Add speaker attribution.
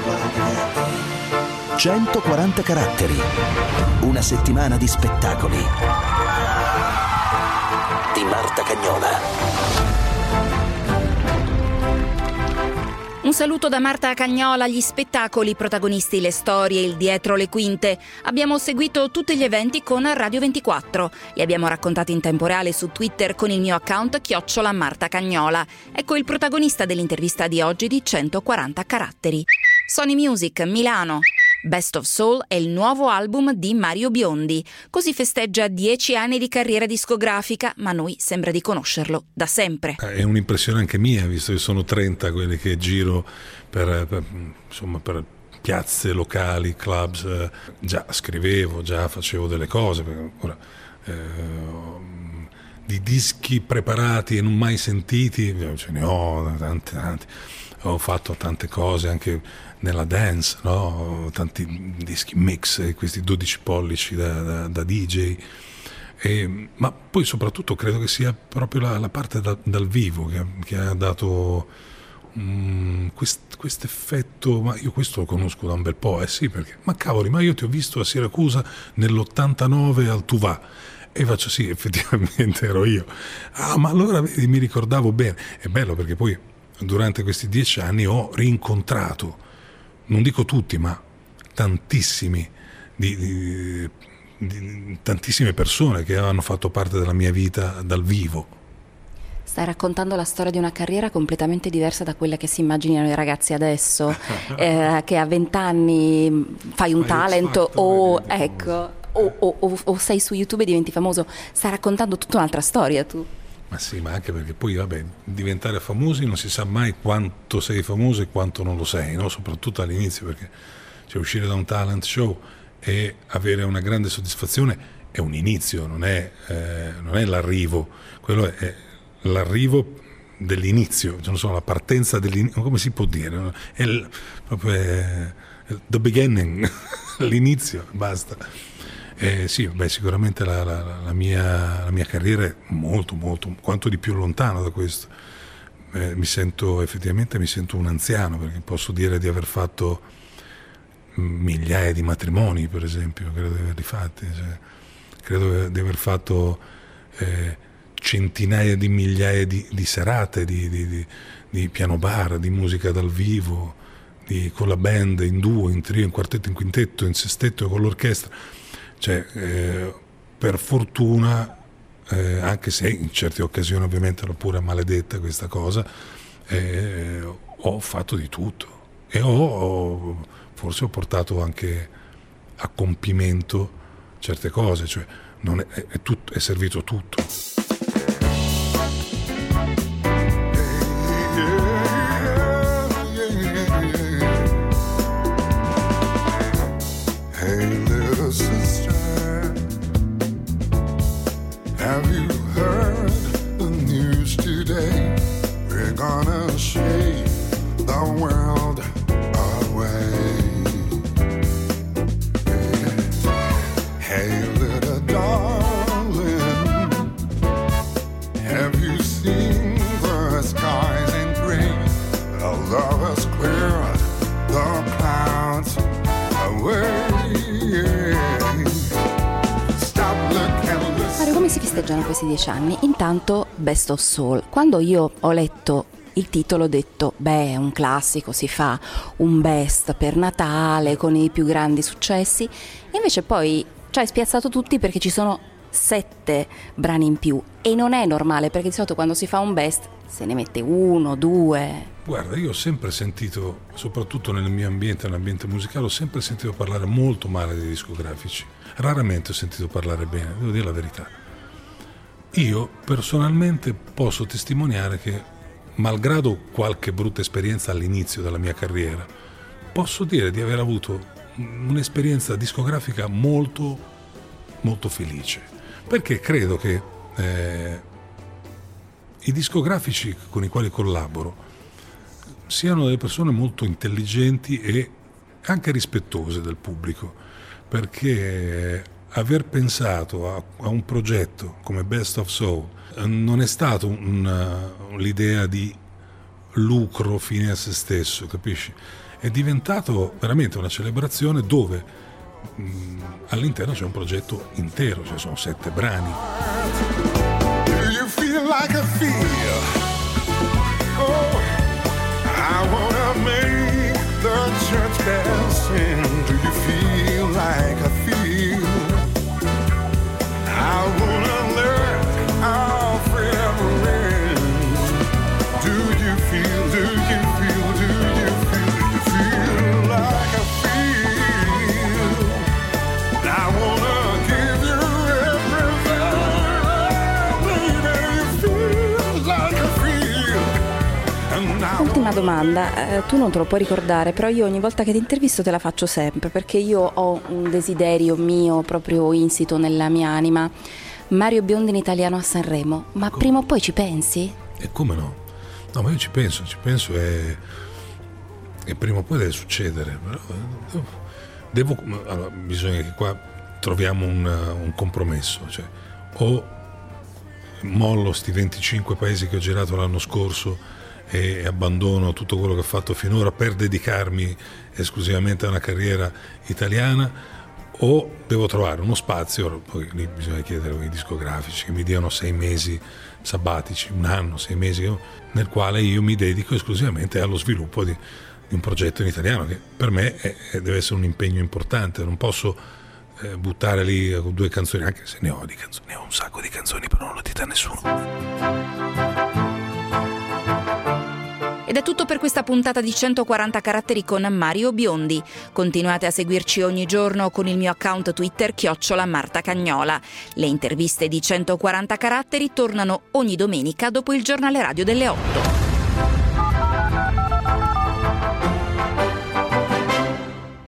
Speaker 1: 140 caratteri. Una settimana di spettacoli. Di Marta Cagnola.
Speaker 2: Un saluto da Marta Cagnola. Gli spettacoli, protagonisti, le storie, il dietro le quinte. Abbiamo seguito tutti gli eventi con Radio 24. Li abbiamo raccontati in tempo reale su Twitter con il mio account @MartaCagnola. Ecco il protagonista dell'intervista di oggi di 140 caratteri. Sony Music, Milano. Best of Soul è il nuovo album di Mario Biondi. Così festeggia 10 anni di carriera discografica, ma a noi sembra di conoscerlo da sempre.
Speaker 3: È un'impressione anche mia, visto che sono 30 quelli che giro per piazze locali, clubs. Già scrivevo, già facevo delle cose, perché ora, di dischi preparati e non mai sentiti ce ne ho tanti. Ho fatto tante cose anche nella dance, no? Tanti dischi mix, questi 12 pollici da DJ, ma poi soprattutto credo che sia proprio la parte dal vivo che ha dato questo effetto. Ma io questo lo conosco da un bel po', sì, perché ma cavoli, ma io ti ho visto a Siracusa nell'89 al Tuvà. E faccio sì, effettivamente ero io. Ma allora vedi, mi ricordavo bene. È bello perché poi durante questi 10 anni ho rincontrato, non dico tutti, ma tantissime persone che hanno fatto parte della mia vita dal vivo.
Speaker 2: Stai raccontando la storia di una carriera completamente diversa da quella che si immaginano i ragazzi adesso, che a 20 anni fai un talent o sei su YouTube e diventi famoso. Stai raccontando tutta un'altra storia tu.
Speaker 3: Ma sì, ma anche perché poi diventare famosi non si sa mai quanto sei famoso e quanto non lo sei, no? Soprattutto all'inizio, perché uscire da un talent show e avere una grande soddisfazione è un inizio, non è l'arrivo, quello è l'arrivo dell'inizio, non so, la partenza dell'inizio, come si può dire? No? È proprio the beginning, l'inizio, basta. Sì, sicuramente la mia carriera è molto, molto, quanto di più lontano da questo. Mi sento un anziano, perché posso dire di aver fatto migliaia di matrimoni, per esempio, credo di averli fatti, credo di aver fatto centinaia di migliaia di serate di piano bar, di musica dal vivo, con la band, in duo, in trio, in quartetto, in quintetto, in sestetto, con l'orchestra. Per fortuna, anche se in certe occasioni ovviamente l'ho pure maledetta questa cosa, ho fatto di tutto e forse ho portato anche a compimento certe cose, cioè non è servito tutto.
Speaker 4: Have you heard the news today? We're gonna shake the world away. Hey, little darling, have you seen the skies in gray? The lovers clear the clouds away.
Speaker 2: Come si festeggiano questi 10 anni? Intanto Best of Soul. Quando io ho letto il titolo ho detto, è un classico, si fa un best per Natale con i più grandi successi, e invece poi ci hai spiazzato tutti perché ci sono 7 brani in più, e non è normale, perché di solito quando si fa un best se ne mette 1, 2.
Speaker 3: Guarda, io ho sempre sentito, soprattutto nel mio ambiente, nell'ambiente musicale, ho sempre sentito parlare molto male dei discografici. Raramente ho sentito parlare bene, devo dire la verità. Io personalmente posso testimoniare che, malgrado qualche brutta esperienza all'inizio della mia carriera, posso dire di aver avuto un'esperienza discografica molto, molto felice, perché credo che i discografici con i quali collaboro siano delle persone molto intelligenti e anche rispettose del pubblico, perché aver pensato a un progetto come Best of Soul non è stato l'idea di lucro fine a se stesso, capisci? È diventato veramente una celebrazione dove all'interno c'è un progetto intero, cioè sono 7 brani.
Speaker 4: Do you feel like I feel? Oh, I wanna make the church bells sing. Do you feel like I feel? I wanna learn our forever end. Do you feel, do you feel, do you feel, do you feel like I feel? I wanna give you
Speaker 2: Ultima domanda, tu non te lo puoi ricordare, però io ogni volta che ti intervisto te la faccio sempre, perché io ho un desiderio mio proprio insito nella mia anima. Mario Biondi in italiano a Sanremo, ma prima o poi ci pensi?
Speaker 3: E come no? No, ma io ci penso e prima o poi deve succedere. Allora, bisogna che qua troviamo un compromesso, cioè o mollo sti 25 paesi che ho girato l'anno scorso e abbandono tutto quello che ho fatto finora per dedicarmi esclusivamente a una carriera italiana, o devo trovare uno spazio, poi lì bisogna chiedere ai discografici che mi diano 6 mesi sabbatici, un anno, 6 mesi, nel quale io mi dedico esclusivamente allo sviluppo di un progetto in italiano, che per me deve essere un impegno importante. Non posso buttare lì 2 canzoni, anche se ne ho di canzoni, ne ho un sacco di canzoni, però non lo dite a nessuno.
Speaker 2: Ed è tutto per questa puntata di 140 caratteri con Mario Biondi. Continuate a seguirci ogni giorno con il mio account Twitter @MartaCagnola. Le interviste di 140 caratteri tornano ogni domenica dopo il giornale radio delle 8.